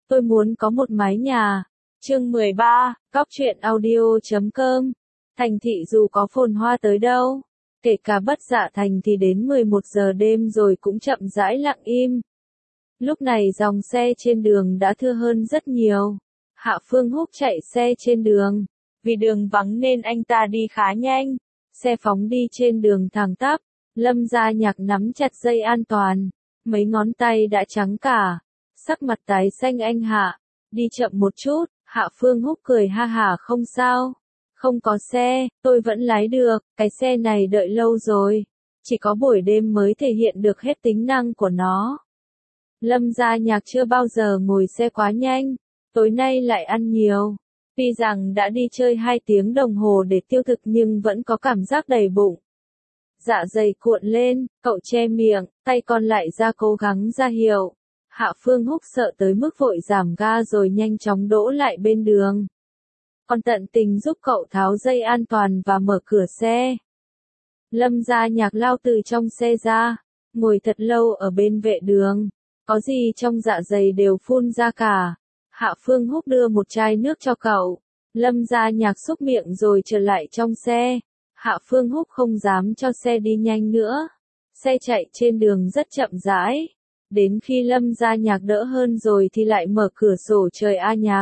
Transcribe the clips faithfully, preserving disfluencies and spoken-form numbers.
Tôi muốn có một mái nhà. Chương mười ba, Cóc truyện audio chấm com. Thành thị dù có phồn hoa tới đâu, kể cả Bất Dạ Thành thì đến mười một giờ đêm rồi cũng chậm rãi lặng im. Lúc này dòng xe trên đường đã thưa hơn rất nhiều. Hạ Phương Húc chạy xe trên đường. Vì đường vắng nên anh ta đi khá nhanh. Xe phóng đi trên đường thẳng tắp. Lâm Gia Nhạc nắm chặt dây an toàn. Mấy ngón tay đã trắng cả. Sắc mặt tái xanh anh Hạ. Đi chậm một chút. Hạ Phương Húc cười ha hả không sao. Không có xe, tôi vẫn lái được. Cái xe này đợi lâu rồi. Chỉ có buổi đêm mới thể hiện được hết tính năng của nó. Lâm Gia Nhạc chưa bao giờ ngồi xe quá nhanh. Tối nay lại ăn nhiều. Tuy rằng đã đi chơi hai tiếng đồng hồ để tiêu thực nhưng vẫn có cảm giác đầy bụng. Dạ dày cuộn lên, cậu che miệng, tay còn lại ra cố gắng ra hiệu. Hạ Phương Húc sợ tới mức vội giảm ga rồi nhanh chóng đỗ lại bên đường. Còn tận tình giúp cậu tháo dây an toàn và mở cửa xe. Lâm Gia Nhạc lao từ trong xe ra, ngồi thật lâu ở bên vệ đường. Có gì trong dạ dày đều phun ra cả. Hạ Phương Húc đưa một chai nước cho cậu. Lâm Gia Nhạc xúc miệng rồi trở lại trong xe. Hạ Phương Húc không dám cho xe đi nhanh nữa. Xe chạy trên đường rất chậm rãi. Đến khi Lâm Gia Nhạc đỡ hơn rồi thì lại mở cửa sổ trời A Nhạc.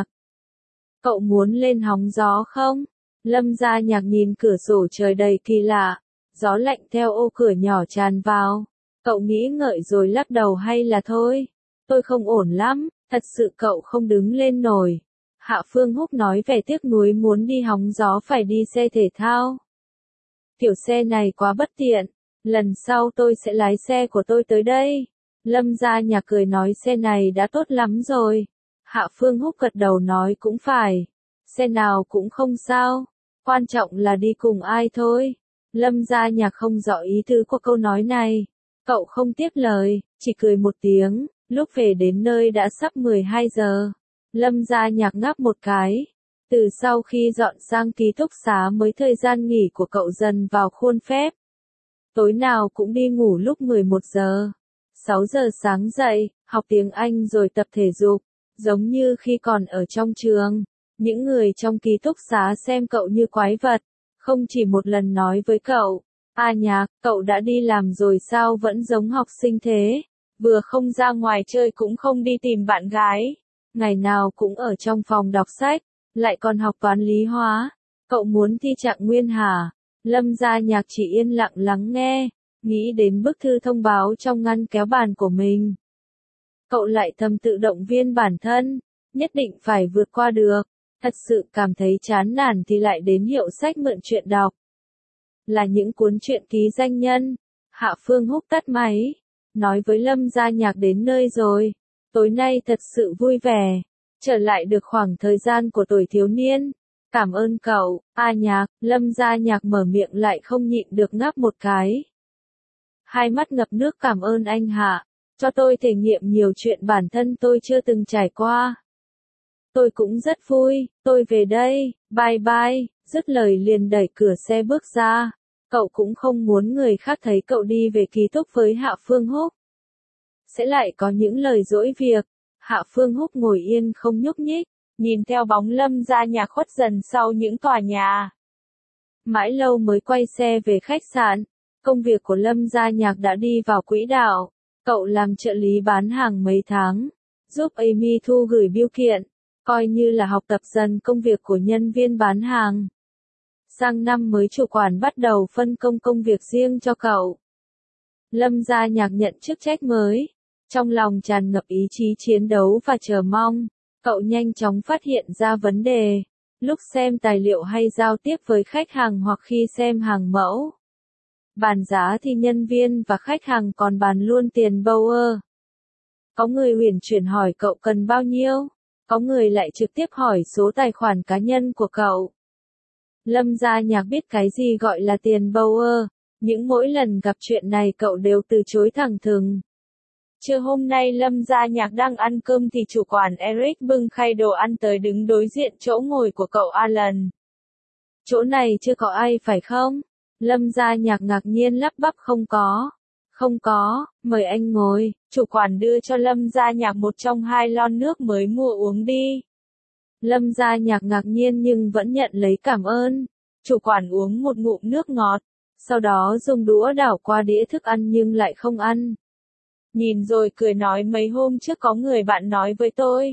Cậu muốn lên hóng gió không? Lâm Gia Nhạc nhìn cửa sổ trời đầy kỳ lạ. Gió lạnh theo ô cửa nhỏ tràn vào. Cậu nghĩ ngợi rồi lắc đầu hay là thôi. Tôi không ổn lắm, thật sự cậu không đứng lên nổi. Hạ Phương Húc nói vẻ tiếc nuối muốn đi hóng gió phải đi xe thể thao. Kiểu xe này quá bất tiện. Lần sau tôi sẽ lái xe của tôi tới đây. Lâm Gia Nhạc cười nói xe này đã tốt lắm rồi. Hạ Phương Húc gật đầu nói cũng phải. Xe nào cũng không sao. Quan trọng là đi cùng ai thôi. Lâm Gia Nhạc không rõ ý tứ của câu nói này. Cậu không tiếp lời, chỉ cười một tiếng. Lúc về đến nơi đã sắp mười hai giờ. Lâm Gia Nhạc ngáp một cái. Từ sau khi dọn sang ký túc xá mới thời gian nghỉ của cậu dần vào khuôn phép. Tối nào cũng đi ngủ lúc mười một giờ. sáu giờ sáng dậy, học tiếng Anh rồi tập thể dục. Giống như khi còn ở trong trường. Những người trong ký túc xá xem cậu như quái vật. Không chỉ một lần nói với cậu. A Nhạc, cậu đã đi làm rồi sao vẫn giống học sinh thế? Vừa không ra ngoài chơi cũng không đi tìm bạn gái. Ngày nào cũng ở trong phòng đọc sách. Lại còn học toán lý hóa. Cậu muốn thi trạng nguyên hả? Lâm Gia Nhạc chỉ yên lặng lắng nghe. Nghĩ đến bức thư thông báo trong ngăn kéo bàn của mình. Cậu lại thầm tự động viên bản thân. Nhất định phải vượt qua được. Thật sự cảm thấy chán nản thì lại đến hiệu sách mượn truyện đọc. Là những cuốn truyện ký danh nhân. Hạ Phương Húc tắt máy. Nói với Lâm Gia Nhạc đến nơi rồi. Tối nay thật sự vui vẻ. Trở lại được khoảng thời gian của tuổi thiếu niên. Cảm ơn cậu, A Nhạc. Lâm Gia Nhạc mở miệng lại không nhịn được ngáp một cái. Hai mắt ngập nước cảm ơn anh Hạ. Cho tôi thể nghiệm nhiều chuyện bản thân tôi chưa từng trải qua. Tôi cũng rất vui, tôi về đây, bye bye. Dứt lời liền đẩy cửa xe bước ra. Cậu cũng không muốn người khác thấy cậu đi về ký túc với Hạ Phương Húc. Sẽ lại có những lời dỗi việc. Hạ Phương Húc ngồi yên không nhúc nhích, nhìn theo bóng Lâm Gia Nhạc khuất dần sau những tòa nhà. Mãi lâu mới quay xe về khách sạn. Công việc của Lâm Gia Nhạc đã đi vào quỹ đạo. Cậu làm trợ lý bán hàng mấy tháng, giúp Amy thu gửi bưu kiện, coi như là học tập dần công việc của nhân viên bán hàng. Sang năm mới chủ quản bắt đầu phân công công việc riêng cho cậu. Lâm Gia Nhạc nhận chức trách mới. Trong lòng tràn ngập ý chí chiến đấu và chờ mong. Cậu nhanh chóng phát hiện ra vấn đề. Lúc xem tài liệu hay giao tiếp với khách hàng hoặc khi xem hàng mẫu. Bàn giá thì nhân viên và khách hàng còn bàn luôn tiền Bauer. Có người huyền chuyển hỏi cậu cần bao nhiêu. Có người lại trực tiếp hỏi số tài khoản cá nhân của cậu. Lâm Gia Nhạc biết cái gì gọi là tiền Bauer. Những mỗi lần gặp chuyện này cậu đều từ chối thẳng thừng. Trưa hôm nay Lâm Gia Nhạc đang ăn cơm thì chủ quản Eric bưng khay đồ ăn tới đứng đối diện chỗ ngồi của cậu Alan. Chỗ này chưa có ai phải không? Lâm Gia Nhạc ngạc nhiên lắp bắp không có. Không có, mời anh ngồi. Chủ quản đưa cho Lâm Gia Nhạc một trong hai lon nước mới mua uống đi. Lâm Gia Nhạc ngạc nhiên nhưng vẫn nhận lấy cảm ơn. Chủ quản uống một ngụm nước ngọt, sau đó dùng đũa đảo qua đĩa thức ăn nhưng lại không ăn. Nhìn rồi cười nói mấy hôm trước có người bạn nói với tôi.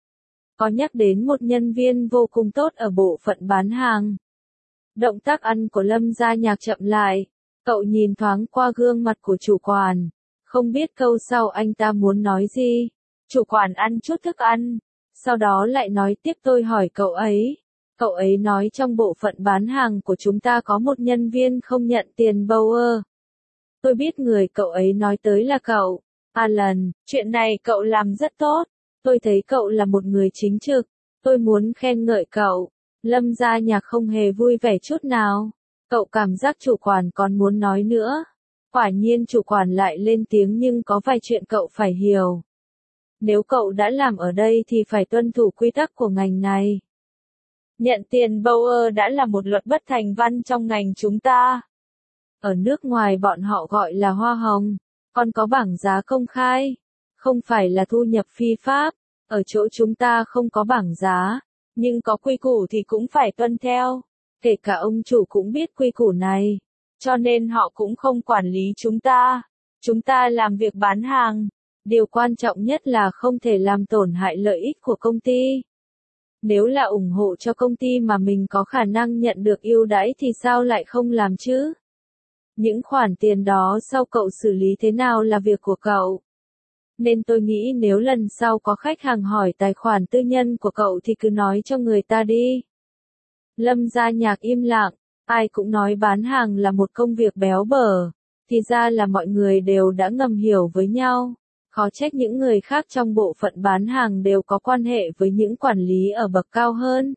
Có nhắc đến một nhân viên vô cùng tốt ở bộ phận bán hàng. Động tác ăn của Lâm Gia Nhạc chậm lại, cậu nhìn thoáng qua gương mặt của chủ quản, không biết câu sau anh ta muốn nói gì. Chủ quản ăn chút thức ăn, sau đó lại nói tiếp tôi hỏi cậu ấy. Cậu ấy nói trong bộ phận bán hàng của chúng ta có một nhân viên không nhận tiền Bauer. Tôi biết người cậu ấy nói tới là cậu, Alan, chuyện này cậu làm rất tốt. Tôi thấy cậu là một người chính trực, tôi muốn khen ngợi cậu. Lâm Gia Nhạc không hề vui vẻ chút nào. Cậu cảm giác chủ quản còn muốn nói nữa. Quả nhiên chủ quản lại lên tiếng nhưng có vài chuyện cậu phải hiểu. Nếu cậu đã làm ở đây thì phải tuân thủ quy tắc của ngành này. Nhận tiền Bauer đã là một luật bất thành văn trong ngành chúng ta. Ở nước ngoài bọn họ gọi là hoa hồng, còn có bảng giá công khai. Không phải là thu nhập phi pháp, ở chỗ chúng ta không có bảng giá, nhưng có quy củ thì cũng phải tuân theo. Kể cả ông chủ cũng biết quy củ này, cho nên họ cũng không quản lý chúng ta. Chúng ta làm việc bán hàng, điều quan trọng nhất là không thể làm tổn hại lợi ích của công ty. Nếu là ủng hộ cho công ty mà mình có khả năng nhận được ưu đãi thì sao lại không làm chứ? Những khoản tiền đó sau cậu xử lý thế nào là việc của cậu. Nên tôi nghĩ nếu lần sau có khách hàng hỏi tài khoản tư nhân của cậu thì cứ nói cho người ta đi. Lâm Gia Nhạc im lặng, ai cũng nói bán hàng là một công việc béo bở, thì ra là mọi người đều đã ngầm hiểu với nhau. Khó trách những người khác trong bộ phận bán hàng đều có quan hệ với những quản lý ở bậc cao hơn.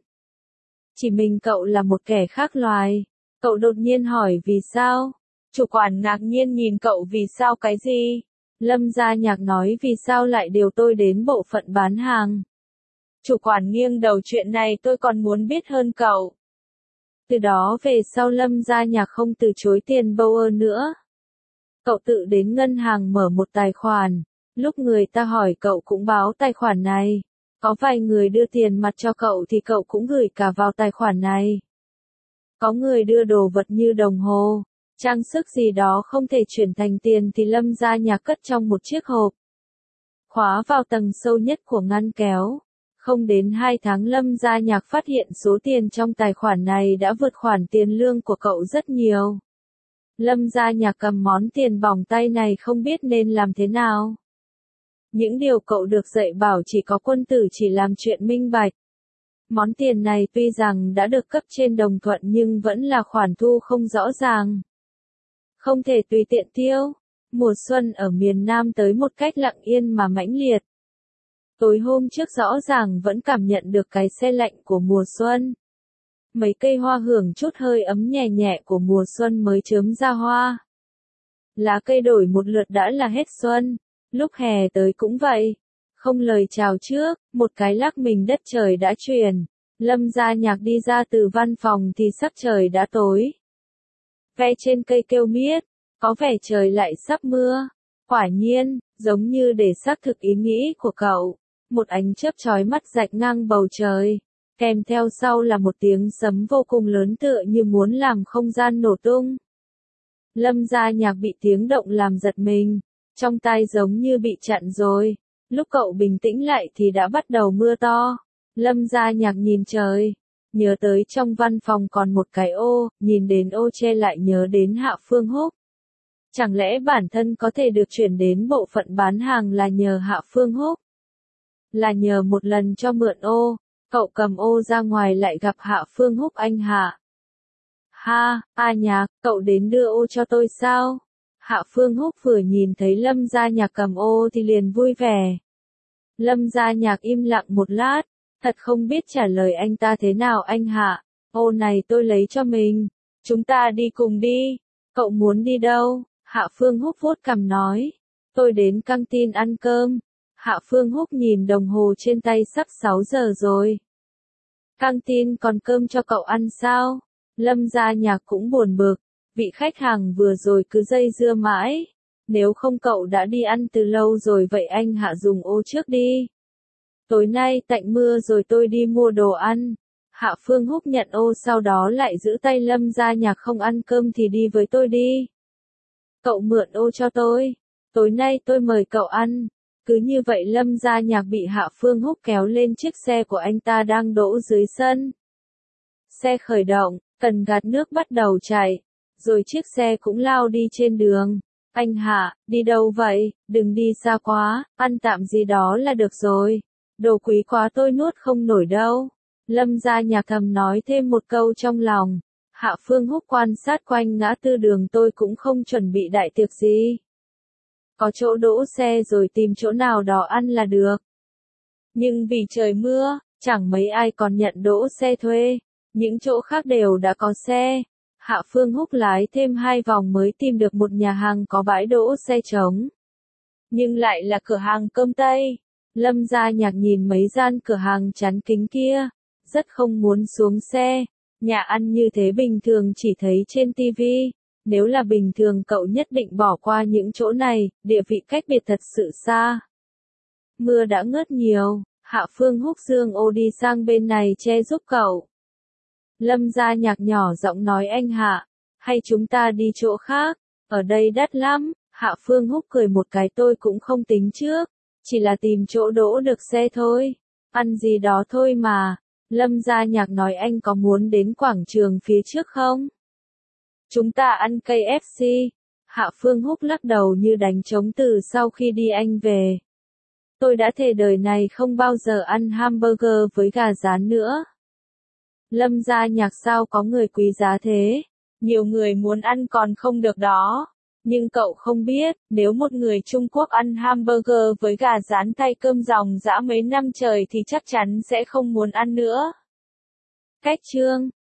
Chỉ mình cậu là một kẻ khác loài. Cậu đột nhiên hỏi vì sao? Chủ quản ngạc nhiên nhìn cậu vì sao cái gì? Lâm Gia Nhạc nói vì sao lại điều tôi đến bộ phận bán hàng. Chủ quản nghiêng đầu chuyện này tôi còn muốn biết hơn cậu. Từ đó về sau Lâm Gia Nhạc không từ chối tiền Bauer nữa. Cậu tự đến ngân hàng mở một tài khoản. Lúc người ta hỏi cậu cũng báo tài khoản này. Có vài người đưa tiền mặt cho cậu thì cậu cũng gửi cả vào tài khoản này. Có người đưa đồ vật như đồng hồ, trang sức gì đó không thể chuyển thành tiền thì Lâm Gia Nhạc cất trong một chiếc hộp. Khóa vào tầng sâu nhất của ngăn kéo. Không đến hai tháng Lâm Gia Nhạc phát hiện số tiền trong tài khoản này đã vượt khoản tiền lương của cậu rất nhiều. Lâm Gia Nhạc cầm món tiền bỏng tay này không biết nên làm thế nào. Những điều cậu được dạy bảo chỉ có quân tử chỉ làm chuyện minh bạch. Món tiền này tuy rằng đã được cấp trên đồng thuận nhưng vẫn là khoản thu không rõ ràng. Không thể tùy tiện tiêu. Mùa xuân ở miền Nam tới một cách lặng yên mà mãnh liệt. Tối hôm trước rõ ràng vẫn cảm nhận được cái se lạnh của mùa xuân. Mấy cây hoa hưởng chút hơi ấm nhẹ nhẹ của mùa xuân mới chớm ra hoa. Lá cây đổi một lượt đã là hết xuân. Lúc hè tới cũng vậy. Không lời chào trước, một cái lắc mình đất trời đã chuyển. Lâm Gia Nhạc đi ra từ văn phòng thì sắc trời đã tối. Ve trên cây kêu miết, có vẻ trời lại sắp mưa. Quả nhiên, giống như để xác thực ý nghĩ của cậu, một ánh chớp chói mắt rạch ngang bầu trời. Kèm theo sau là một tiếng sấm vô cùng lớn tựa như muốn làm không gian nổ tung. Lâm Gia Nhạc bị tiếng động làm giật mình. Trong tai giống như bị chặn rồi. Lúc cậu bình tĩnh lại thì đã bắt đầu mưa to. Lâm Gia Nhạc nhìn trời. Nhớ tới trong văn phòng còn một cái ô, nhìn đến ô che lại nhớ đến Hạ Phương Húc. Chẳng lẽ bản thân có thể được chuyển đến bộ phận bán hàng là nhờ Hạ Phương Húc? Là nhờ một lần cho mượn ô, cậu cầm ô ra ngoài lại gặp Hạ Phương Húc anh Hạ. Ha, A Nhạc, cậu đến đưa ô cho tôi sao? Hạ Phương Húc vừa nhìn thấy Lâm Gia Nhạc cầm ô thì liền vui vẻ. Lâm Gia Nhạc im lặng một lát, thật không biết trả lời anh ta thế nào anh Hạ. Ô này tôi lấy cho mình, chúng ta đi cùng đi. Cậu muốn đi đâu? Hạ Phương Húc vuốt cằm nói. Tôi đến căng tin ăn cơm. Hạ Phương Húc nhìn đồng hồ trên tay sắp sáu giờ rồi. Căng tin còn cơm cho cậu ăn sao? Lâm Gia Nhạc cũng buồn bực. Vị khách hàng vừa rồi cứ dây dưa mãi. nếu không cậu đã đi ăn từ lâu rồi vậy anh Hạ dùng ô trước đi. Tối nay tạnh mưa rồi tôi đi mua đồ ăn. Hạ Phương Húc nhận ô sau đó lại giữ tay Lâm Gia Nhạc không ăn cơm thì đi với tôi đi. Cậu mượn ô cho tôi. Tối nay tôi mời cậu ăn. Cứ như vậy Lâm Gia Nhạc bị Hạ Phương Húc kéo lên chiếc xe của anh ta đang đỗ dưới sân. Xe khởi động, cần gạt nước bắt đầu chạy. Rồi chiếc xe cũng lao đi trên đường. Anh Hạ, đi đâu vậy? Đừng đi xa quá, ăn tạm gì đó là được rồi. Đồ quý quá tôi nuốt không nổi đâu. Lâm Gia Nhạc thầm nói thêm một câu trong lòng. Hạ Phương Húc quan sát quanh ngã tư đường tôi cũng không chuẩn bị đại tiệc gì. Có chỗ đỗ xe rồi tìm chỗ nào đó ăn là được. Nhưng vì trời mưa, chẳng mấy ai còn nhận đỗ xe thuê. Những chỗ khác đều đã có xe. Hạ Phương Húc lái thêm hai vòng mới tìm được một nhà hàng có bãi đỗ xe trống. Nhưng lại là cửa hàng cơm Tây. Lâm Gia Nhạc nhìn mấy gian cửa hàng chắn kính kia. Rất không muốn xuống xe. Nhà ăn như thế bình thường chỉ thấy trên tivi. Nếu là bình thường cậu nhất định bỏ qua những chỗ này, địa vị cách biệt thật sự xa. Mưa đã ngớt nhiều, Hạ Phương Húc dương ô đi sang bên này che giúp cậu. Lâm Gia Nhạc nhỏ giọng nói anh Hạ, hay chúng ta đi chỗ khác, ở đây đắt lắm. Hạ Phương Húc cười một cái tôi cũng không tính trước, chỉ là tìm chỗ đỗ được xe thôi, ăn gì đó thôi mà. Lâm Gia Nhạc nói anh có muốn đến quảng trường phía trước không? Chúng ta ăn ca ép xê. Hạ Phương Húc lắc đầu như đánh trống từ sau khi đi anh về. Tôi đã thề đời này không bao giờ ăn hamburger với gà rán nữa. Lâm Gia Nhạc sao có người quý giá thế? Nhiều người muốn ăn còn không được đó. Nhưng cậu không biết, nếu một người Trung Quốc ăn hamburger với gà rán thay cơm dòng dã mấy năm trời thì chắc chắn sẽ không muốn ăn nữa. Cách chương